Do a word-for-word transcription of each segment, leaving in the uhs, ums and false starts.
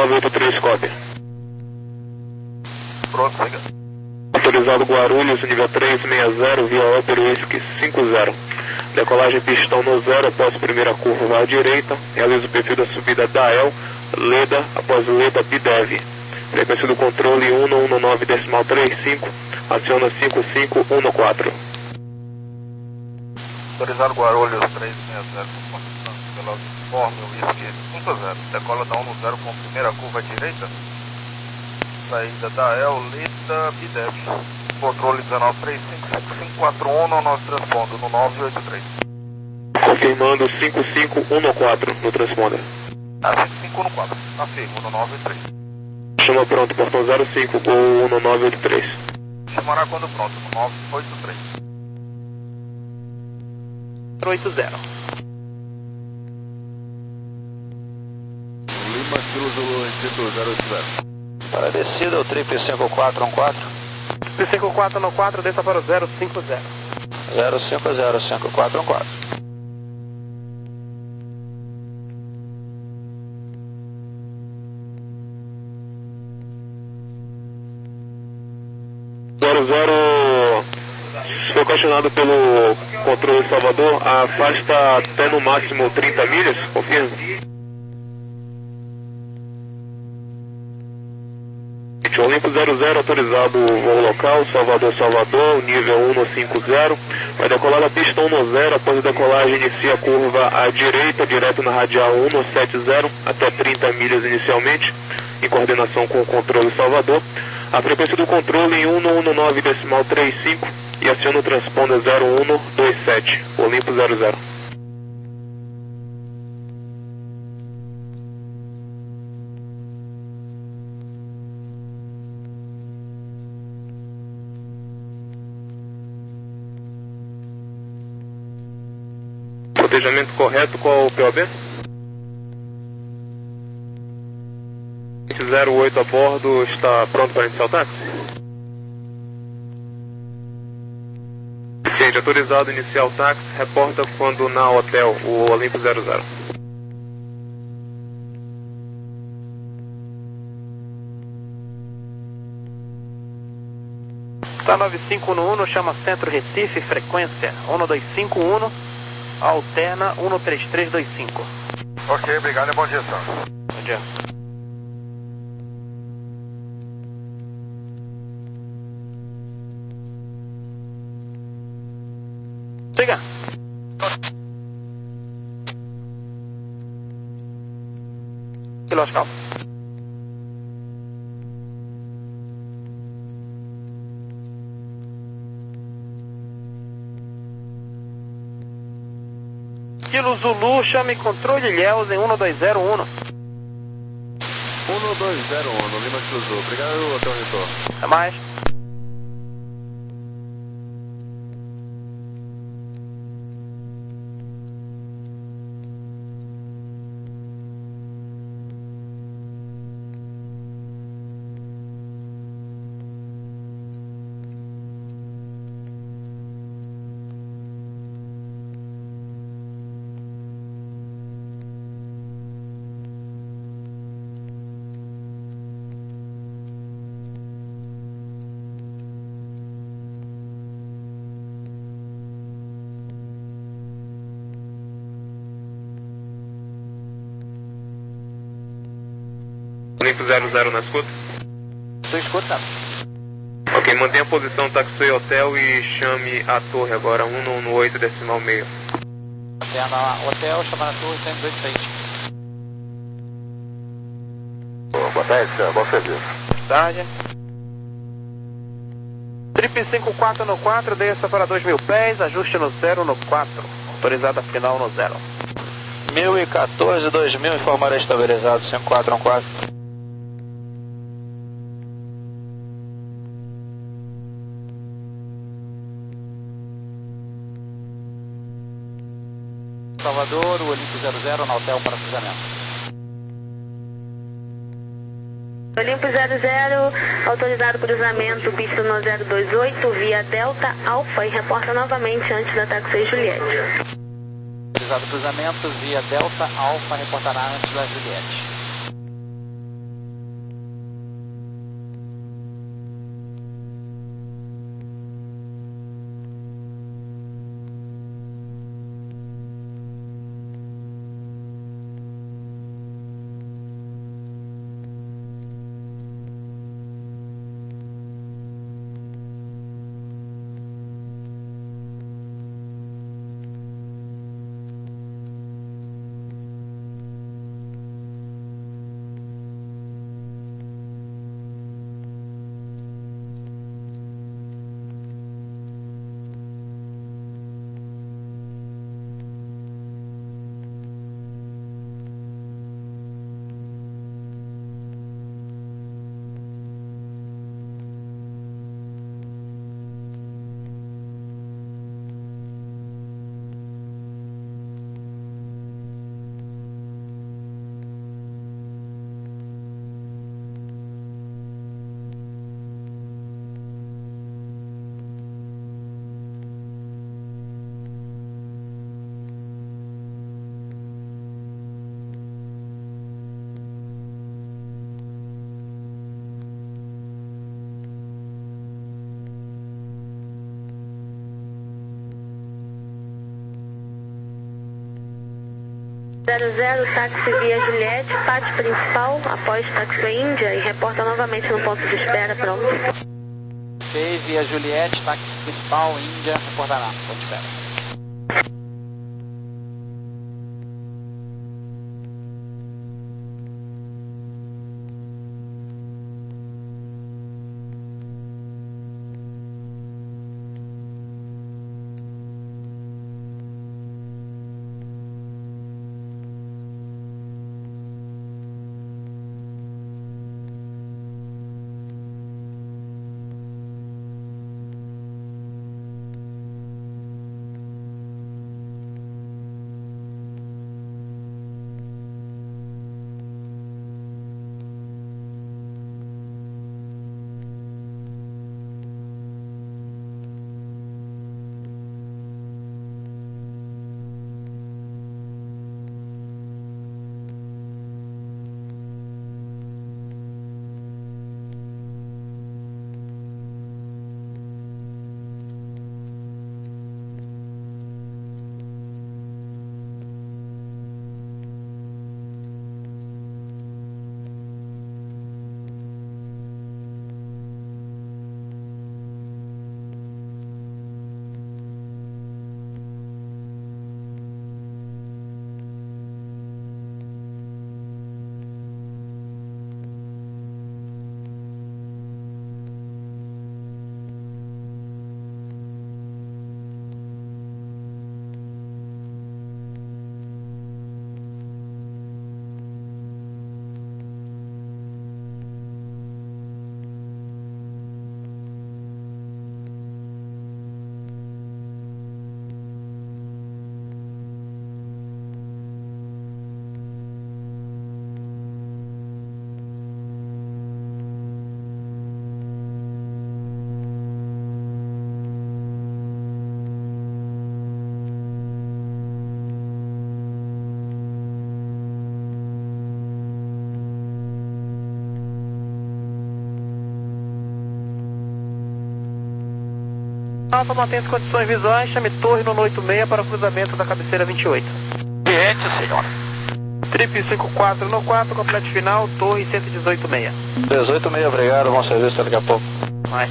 nove oito três, cópia. Pronto, siga. Autorizado Guarulhos, nível três seis zero, via Opera Whisky cinco zero. Decolagem pistão no zero, após primeira curva à direita. Realiza o perfil da subida da E L, Leda, após Leda, Bidev. Frequência do controle um um nove decimal trinta e cinco, aciona cinco cinco um quatro. Autorizado Guarulhos três seis zero, pela uniforme Whisky cinco zero. Decola da um no zero com primeira curva à direita. Saída da E L, Leda, Bidev. Controle dezenove três cinco cinco cinco quatro um, nós transpondo no nove oito três. Confirmando cinco cinco um quatro no transponder. Ah, cinco cinco um quatro, tá firme, no nove oito três. Chama pronto, portão zero cinco, Gol no nove oito três. Chamará quando pronto, no nove oito três. oito zero. Lima Kilo Zulu, Instituto zero oito zero. Para a descida, o triplo cinco quatro um quatro. cinco quatro um quatro, desça para o zero cinco zero. zero cinco zero cinco quatro um quatro. zero zero, foi questionado pelo controle Salvador, a faixa está até no máximo trinta milhas, confirma? Olimpo zero zero, autorizado o voo local, Salvador, Salvador, nível um no cinco zero, vai decolar da pista um no zero, após a decolagem inicia a curva à direita, direto na radial um no sete zero, até trinta milhas inicialmente, em coordenação com o controle Salvador. A frequência do controle em um um nove decimal trinta e cinco e aciona o transponder zero um dois sete, Olimpo zero zero. Protejamento correto, qual o P O B? zero oito a bordo, está pronto para iniciar o táxi? Ciente, autorizado iniciar o táxi, reporta quando na hotel, o Olimpo zero zero. Tá nove cinco um um, chama Centro Recife, frequência um dois cinco um, alterna um três três dois cinco. Ok, obrigado e bom dia, senhor. Bom dia. Siga. Quiloscal. Kilo Zulu, chame controle Ilhéus em um dois zero um. um dois zero um, Lima Kilo Zulu. Obrigado, até o retorno. Até mais. Olimpo zero zero na escuta? Estou escutando. Ok, mantenha a posição Taxi Hotel e chame a torre agora, um no oito decimal meio. Alterna hotel, chama na torre, cento e oito seis. Boa tarde, senhor. Bom serviço. Tarde. Trip cinco quatro no quatro, desça para dois mil pés, ajuste no zero no quatro. Autorizada final no zero. mil e quatorze, dois mil, informar estabilizado, cinco quatro um quatro. Salvador, o Olimpo zero zero, na hotel para cruzamento. Olimpo zero zero, autorizado cruzamento, pista no zero dois oito, via Delta Alfa e reporta novamente antes da Taxi Juliette. Autorizado cruzamento, via Delta Alfa, reportará antes da Juliette. zero zero, táxi via Juliette, pátio principal, após táxi Índia e reporta novamente no ponto de espera, pronto. Ok, via Juliette, táxi principal, Índia, reportará, ponto de espera. Alfa, mantém as condições visuais, chame torre no oito seis para o cruzamento da cabeceira vinte e oito. Ciente, senhora. Trip cinco quatro no quatro, complete final, torre cento e dezoito seis. dezoito seis, obrigado, bom serviço, até daqui a pouco. Vai.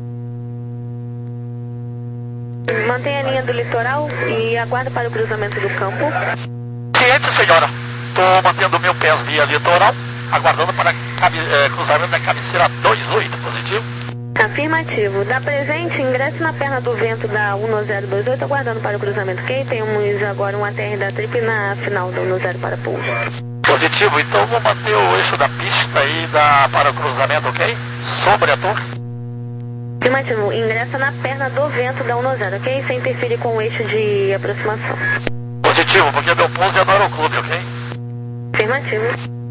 Mantenha a linha do litoral e aguarda para o cruzamento do campo. Ciente, senhora. Estou mantendo meu pés via litoral, aguardando para cabe, eh, cruzamento da cabeceira vinte e oito, positivo. Afirmativo. Da presente, ingresse na perna do vento da um zero dois oito, aguardando para o cruzamento. Ok? Temos agora um A T R da Trip na final da um zero para pouso. Positivo, então vou manter o eixo da pista aí da, para o cruzamento, ok? Sobre a torre. Afirmativo. Ingressa na perna do vento da um zero, ok? Sem interferir com o eixo de aproximação. Positivo, porque meu pouso é no aeroclube, ok? Afirmativo.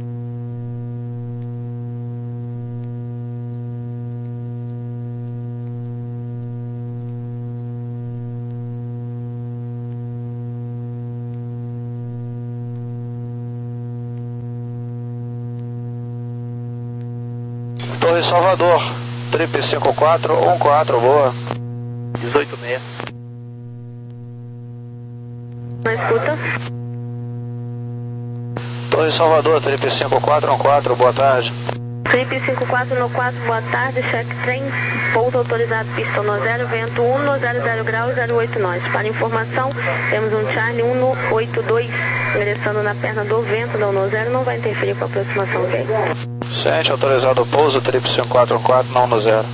Torre Salvador, Trip cinco quatro um quatro, boa. dezoito seis. Na escuta. Torre Salvador, Trip cinco quatro um quatro, boa tarde. Trip cinco quatro no quatro, boa tarde, check trem, pouso autorizado, pista no zero, vento um no zero zero graus, zero oito nós. Para informação, temos um Charlie um no oito dois, ingressando na perna do vento da um zero, não vai interferir com a aproximação, ok? Ciente, autorizado o pouso, Trip cinco quatro um quatro, não no zero.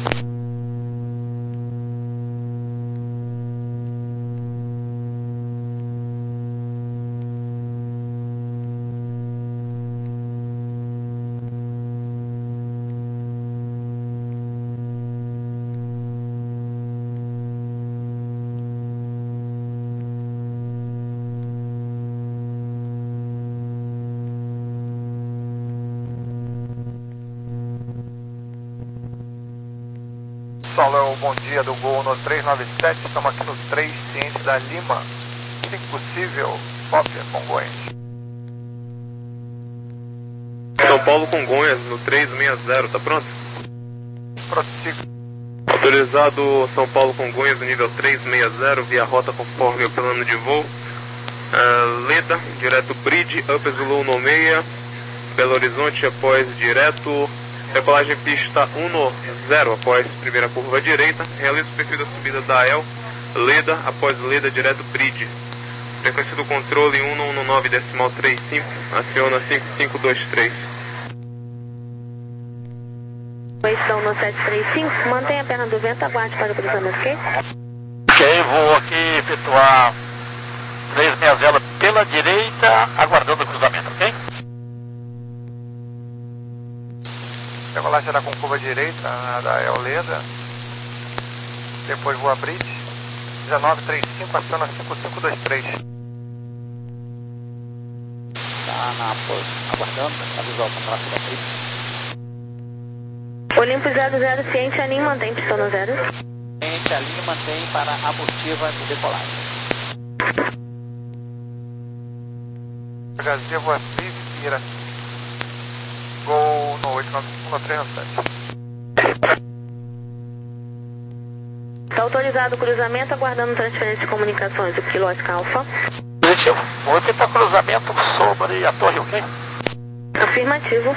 Saulo, bom dia do Gol no três nove sete, estamos aqui no três, ciente da Lima. Se possível, cópia Congonhas. São Paulo Congonhas, no três seis zero, tá pronto? Prossiga. Autorizado São Paulo Congonhas, nível três seis zero, via rota conforme o plano de voo. Uh, Leda, direto Bridge, Upper Zulu um seis, Belo Horizonte após direto, decolagem pista um zero após primeira curva direita, realiza o perfil da subida da A E L, Leda, após Leda, direto Bridge. Frequência do controle um um nove decimal trinta e cinco, aciona cinco cinco dois três. Estão no sete três cinco, mantenha a perna do vento, aguarde para o cruzamento, ok? Ok, vou aqui efetuar três sessenta pela direita, aguardando o cruzamento, ok? Decolagem será com curva direita da A E L Leda. Depois vou abrir. dezenove trinta e cinco, aciona cinco cinco dois três. Tá na posição, aguardando, avisou o contrato da Bridge. Olimpo zero zero, ciente, alinho, mantém pistão no zero. Ciente, alinho, mantém para a abortiva de decolagem. H Z, vou abrir, vira. Gol no oito nove cinco três sete. Está autorizado o cruzamento, aguardando transferência de comunicações do Kilo Oscar Alpha. Positivo. Vou tentar cruzamento sobre a torre, ok? Afirmativo.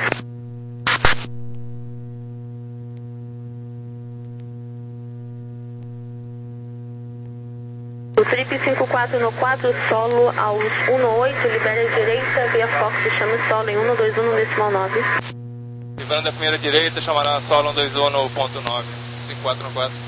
O Trip cinco quatro no quatro, solo aos um oito, libera a direita, via Fox, chama solo em um dois um decimal nove. Livrando a primeira direita, chamará solo um dois um ponto nove, cinco quatro no quatro.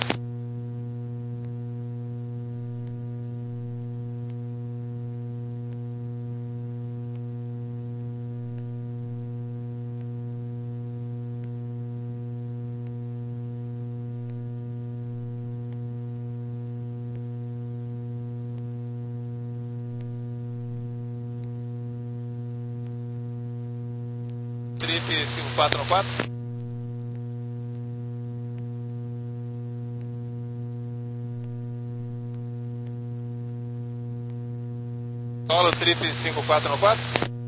Trip cinco quatro no quatro. Solo Trip cinco quatro no quatro.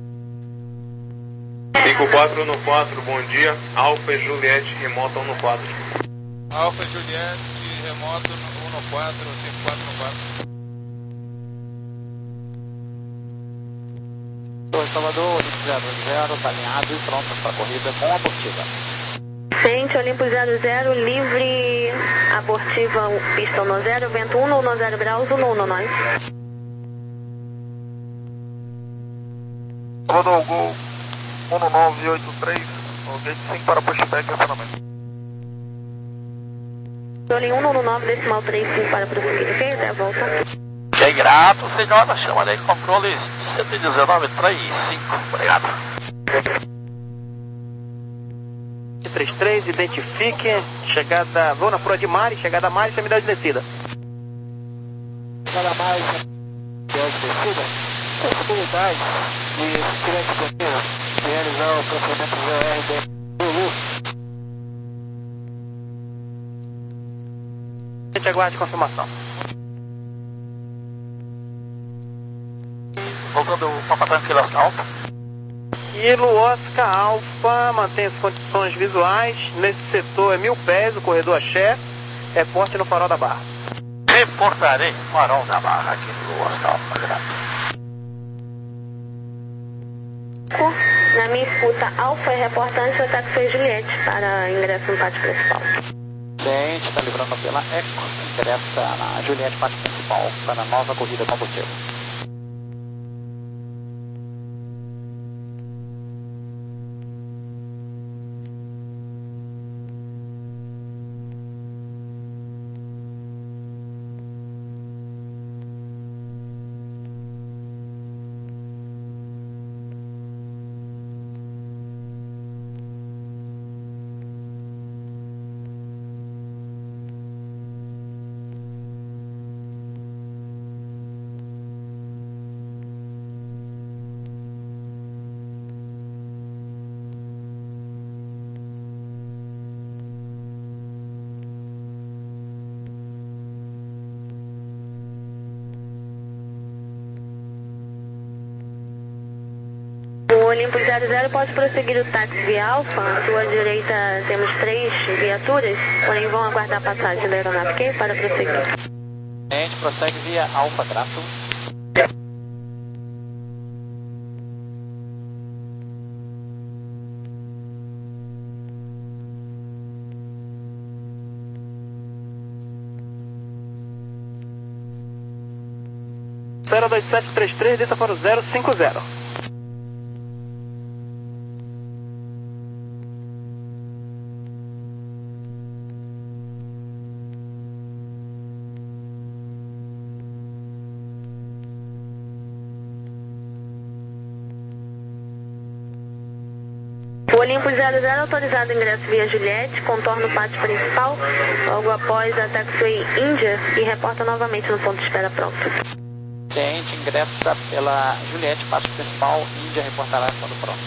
cinco quatro no quatro, bom dia. Alfa e Juliette, remota um no quatro. Alfa Juliette, remoto um no quatro, cinco quatro no quatro. Salvador, Olimpo zero zero, está alinhado e pronto para a corrida com a abortiva. Ciente, Olimpo zero zero, livre, abortiva, pistão no zero, vento um no zero graus, um no nós. Rodou o gol um nove oito três, o gate cinco para pushback e acionamento. Em um no nove decimal trinta e cinco para prosseguir, ok? Até a volta. Que grato, senhora. Chama aí controle cento e dezenove trinta e cinco. Obrigado. trinta e três, identifique. Chegada, vou na Fura de Mari, chegada a Mari, terminal de descida. Chegada a Mari, terminal de descida. Possibilidade de, se tiver disponível, realizar o procedimento V R D Lulu. A gente aguarde confirmação. Voltando para a tranquila alta. Kilo Oscar Alpha, mantém as condições visuais. Nesse setor é mil pés, o corredor Axé. Reporte no Farol da Barra. Reportarei Farol da Barra aqui no Oscar Alpha. Grato. Na minha escuta, Alfa é reportante do ataque foi Juliette para ingresso no pátio principal. Gente, está livrando pela Eco. Interessa na Juliette, pátio principal, para a nova corrida combustível. Olimpo zero zero pode prosseguir o táxi via Alfa. À sua direita temos três viaturas, porém vão aguardar a passagem da aeronave, ok? Para prosseguir. A gente prossegue via Alfa, grato. Espera dois sete três três, desça para o zero cinco zero. Olympus zero zero, autorizado ingresso via Juliette, contorno pátio principal, logo após a taxiway Índia e reporta novamente no ponto de espera pronto. Cliente ingressa pela Juliette, pátio principal, Índia reportará quando pronto.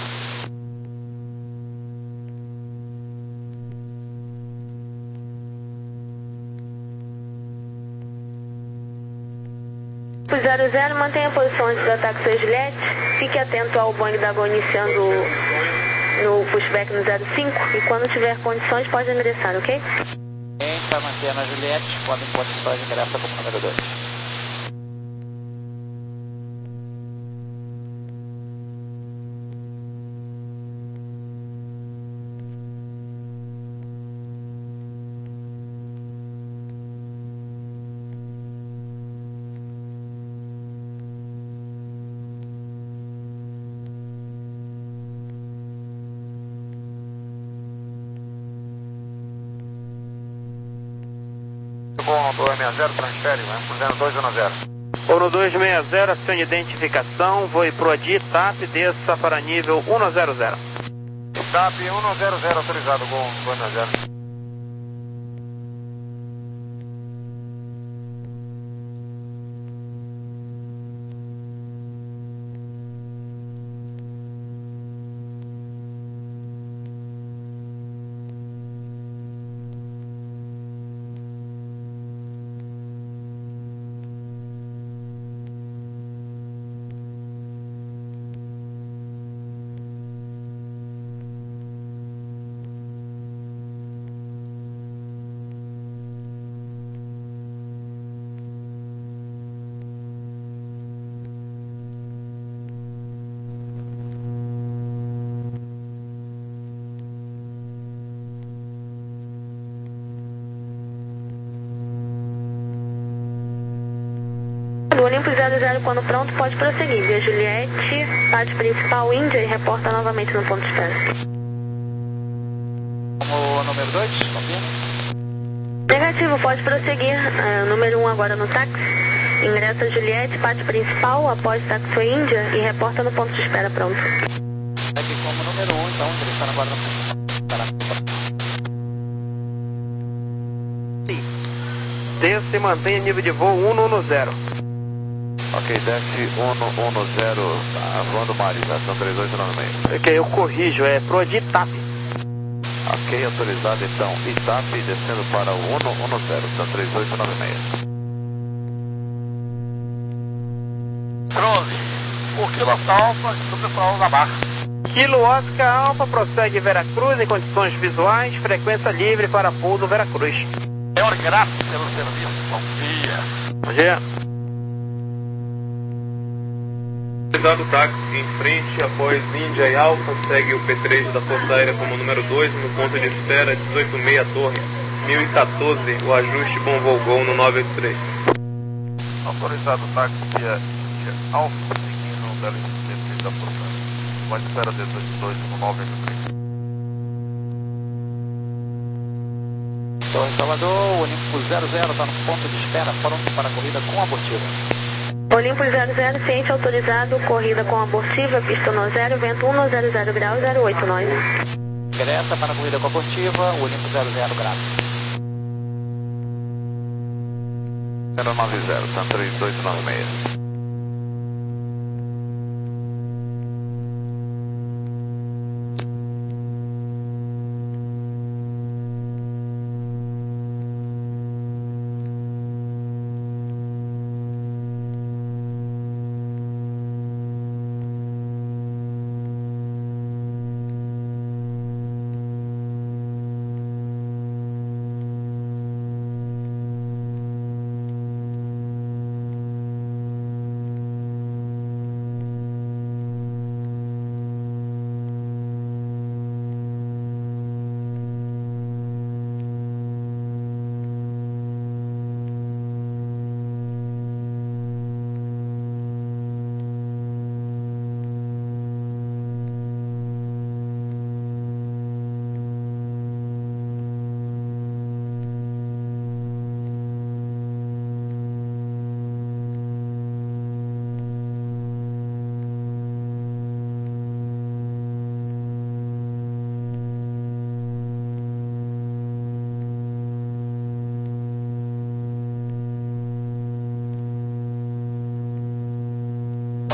Olympus zero zero, mantenha a posição antes da taxiway Juliette, fique atento ao Boeing da Gol iniciando no pushback no zero cinco e quando tiver condições pode ingressar, ok? Quem vai manter na Juliette, quando em condições ingressa como número dois. Bom, dois seis zero, transfere, né? zero dois um zero. Ono dois seis zero, acione identificação, voe pro A D I, T A P, desça para nível um zero zero. T A P um zero zero, autorizado, bom, dois seis zero. Olympus zero zero, quando pronto, pode prosseguir. Via Juliette, pátio principal Índia e reporta novamente no ponto de espera. Como número dois, confirma? Negativo, pode prosseguir. Uh, número um um agora no táxi. Ingressa Juliette, pátio principal, após taxiway Índia e reporta no ponto de espera pronto. Aqui como número um, então, ingressando agora no ponto. Desça e mantenha nível de voo um um zero. Ok, desce um um zero, tá voando Marisa, são três oito nove seis. Ok, eu corrijo, é pro A D I, T A P. Ok, autorizado então, I T A P descendo para o um um zero, são três oito nove seis. Cruz, o Kilo Alfa, sobre o da barra. Kilo Oscar Alfa, prossegue Veracruz em condições visuais, frequência livre para pouso Veracruz. Senhor, graças pelo serviço, bom dia. Bom dia. Autorizado táxi em frente, após Índia e Alfa, segue o P três da Força Aérea como número dois, no ponto de espera dezoito seis Torre, mil e quatorze, o ajuste bom voo Gol no nove oito três. Autorizado táxi via Índia Alfa, seguindo o P três da Força Aérea. Pode espera dezoito dois no nove oito três. Torre Salvador, Olympus zero zero está no ponto de espera, pronto para a corrida com abortiva. Olympus zero zero, ciente autorizado, corrida com abortiva, pista no zero, vento um zero zero graus, zero oito nove. Ingressa para a corrida com abortiva, Olympus zero zero graus. zero nove zero, são três oito nove seis.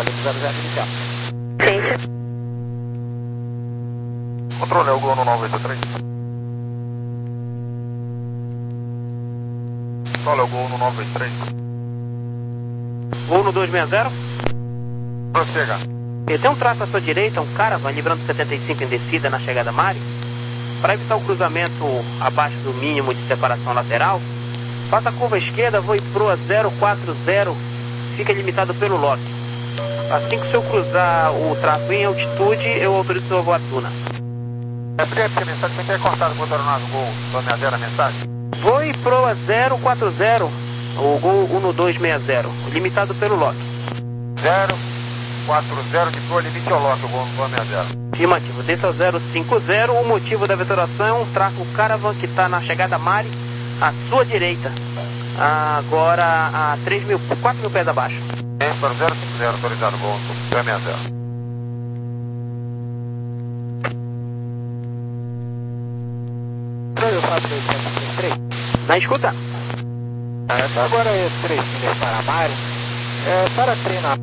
visualiza zero zero inicial. Ciência. Controle, é o Gol no nove oito três. Controle, é o Gol no nove oito três. Gol no dois seis zero. Prossiga. E tem um traço à sua direita, um Caravan, livrando setenta e cinco em descida na chegada Mari. Para evitar o cruzamento abaixo do mínimo de separação lateral, faça a curva esquerda, voe proa zero quatro zero, fica limitado pelo lote. Assim que o senhor cruzar o traço em altitude, eu autorizo sua voatuna. É porque a mensagem foi cortada com o aeronave Gol dois seis zero a mensagem. Voe proa zero quatro zero, o Gol um dois seis zero, limitado pelo lote. zero quatro zero de proa, limite ao lote, o Gol dois seis zero. Afirmativo, desça ao zero cinco zero, o motivo da vetoração, traça o Caravan que está na chegada Mari, à sua direita. Agora a três mil, quatro mil pés abaixo. É, para zero cinco zero, autorizado, Gol dois seis zero. Eu faço oitocentos e trinta e três. Na escuta. É, agora é três milhas para a Mari. É, para treinar.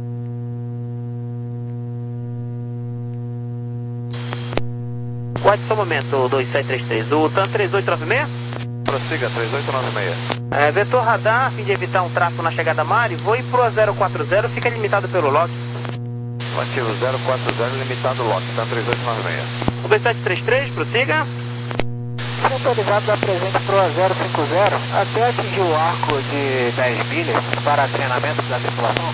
Guarde só um momento, dois sete três três. O TAM três oito nove seis? Prossiga, três oito nove seis. É, vetor radar, a fim de evitar um tráfego na chegada Mari, voe proa zero quatro zero, fica limitado pelo lote. Ativo zero quatro zero, limitado lote, tá três oito nove seis. O dois sete três três, prossiga. Autorizado da presente proa zero cinco zero até atingir o arco de dez milhas para treinamento da tripulação.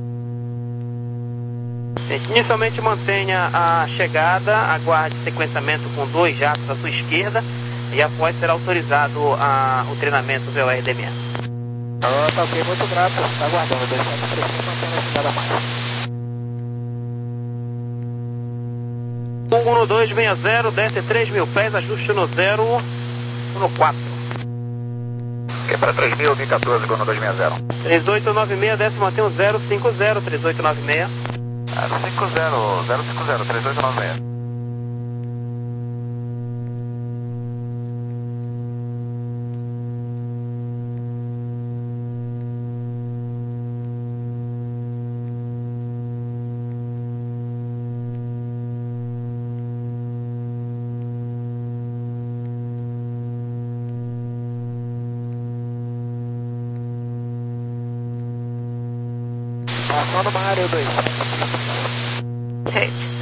Inicialmente mantenha a chegada, aguarde sequenciamento com dois jatos à sua esquerda e após será autorizado a, o treinamento V O R D M. Oh, tá ok, muito grato. Tá aguardando, dois sete três três, mantendo a chegada mais. um dois seis zero, desce três mil pés, ajuste no zero no quatro. Que é para três mil, mil e quatorze, Gol no dois seis zero. três oito nove seis, desce mantém o zero cinco zero, três oito nove seis. zero cinco zero, zero cinco zero, três oito nove seis. Passando uma área dois. Sete.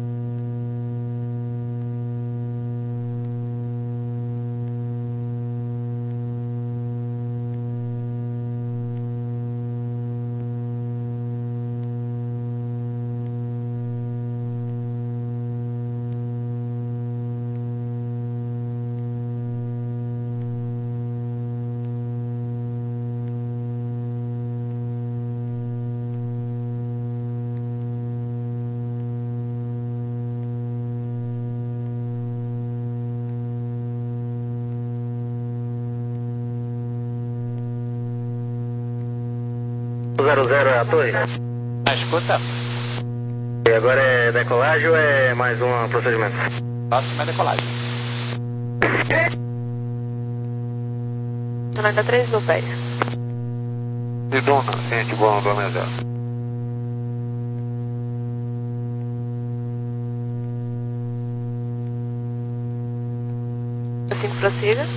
zero zero é a torre? Na escuta. E agora é decolagem ou é mais um procedimento? Próxima é decolagem. noventa e três mil pés. De dona, gente, Gol no dois seis zero. cinco prossiga.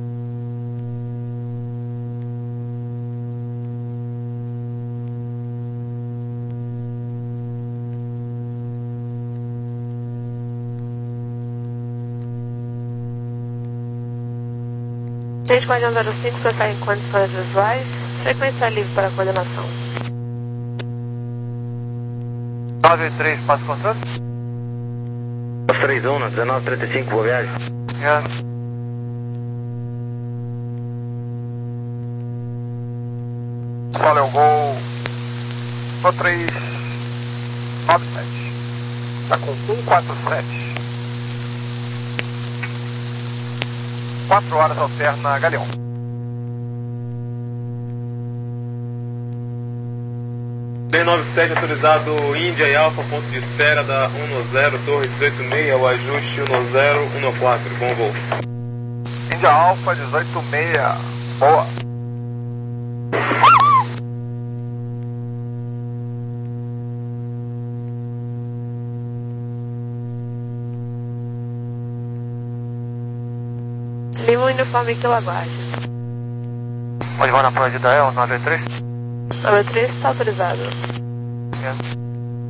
três quatro zero cinco, processa em condições visuais. Frequência livre para coordenação. nove oito três, passo controle? três um, dezenove trinta e cinco, boa viagem. É. Olha, o Gol no três nove sete. Tá com um quatro sete. quatro horas alterna Galeão. B nove sete autorizado Índia e Alfa, ponto de espera da um zero, torre dezoito seis, o ajuste um zero um quatro, bom voo. Índia Alfa dezoito seis, boa. Lima Uniforme que eu aguarde. Pode voar na prova de Dael, nove três? nove três está autorizado. É.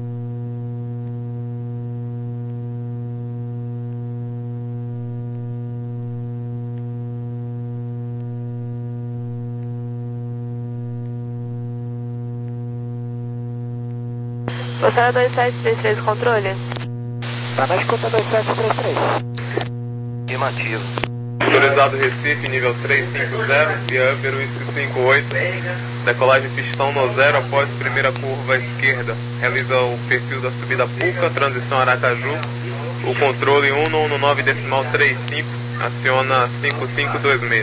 Você dois sete três três, controle? Tá na escuta dois sete três três. Afirmativo. Autorizado Recife, nível três cinco zero, via Upper Whisky cinco oito, decolagem pistão no zero após primeira curva à esquerda. Realiza o perfil da subida Puca, transição Aracaju, o controle um um nove decimal três cinco, aciona cinco cinco dois seis.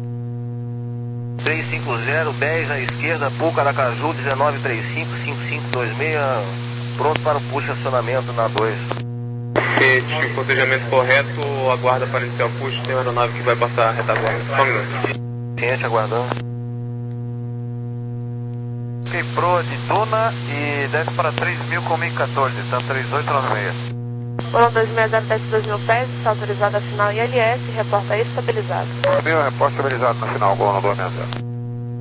três cinco zero, dez à esquerda, Puca, Aracaju, dezenove trinta e cinco, cinco cinco dois seis, pronto para o push acionamento na dois. Este forcejamento correto, aguarda para iniciar o push, tem uma aeronave que vai passar a retaguarda. Só um minuto. Ciente, aguardando. Ok, proa de Duna e desce para três mil com mil e quatorze, tá três oito nove seis. Foram dois seis zero sete dois mil pés, está autorizado a final I L S, reporta estabilizado. Meu reporte estabilizado no final, gol no dois seis zero.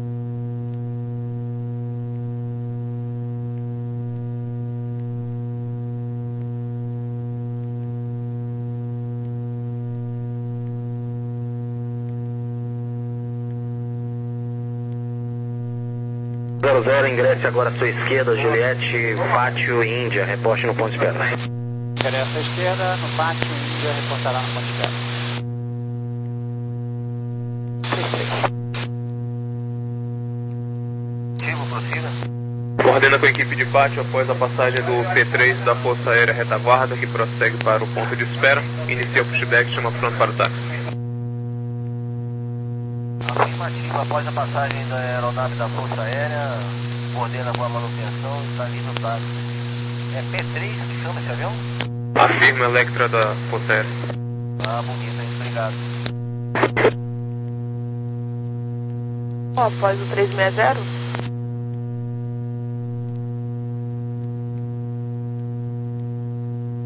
zero zero, ingresse agora à sua esquerda, Juliette, Pátio e Índia, reporte no ponto de espera. Ingressa à esquerda, no pátio, Índia reportará no ponto de espera. Ativo, prossiga. Coordena com a equipe de pátio após a passagem do P três da Força Aérea Retaguarda, que prossegue para o ponto de espera. Inicia o pushback, chama pronto para o táxi. Afirmativo, após a passagem da aeronave da Força Aérea, coordena com a manutenção e está livre o táxi. É P três que chama esse avião? Afirma Electra da Força Aérea. Ah, bonito, hein? Obrigado. Após o três seis zero,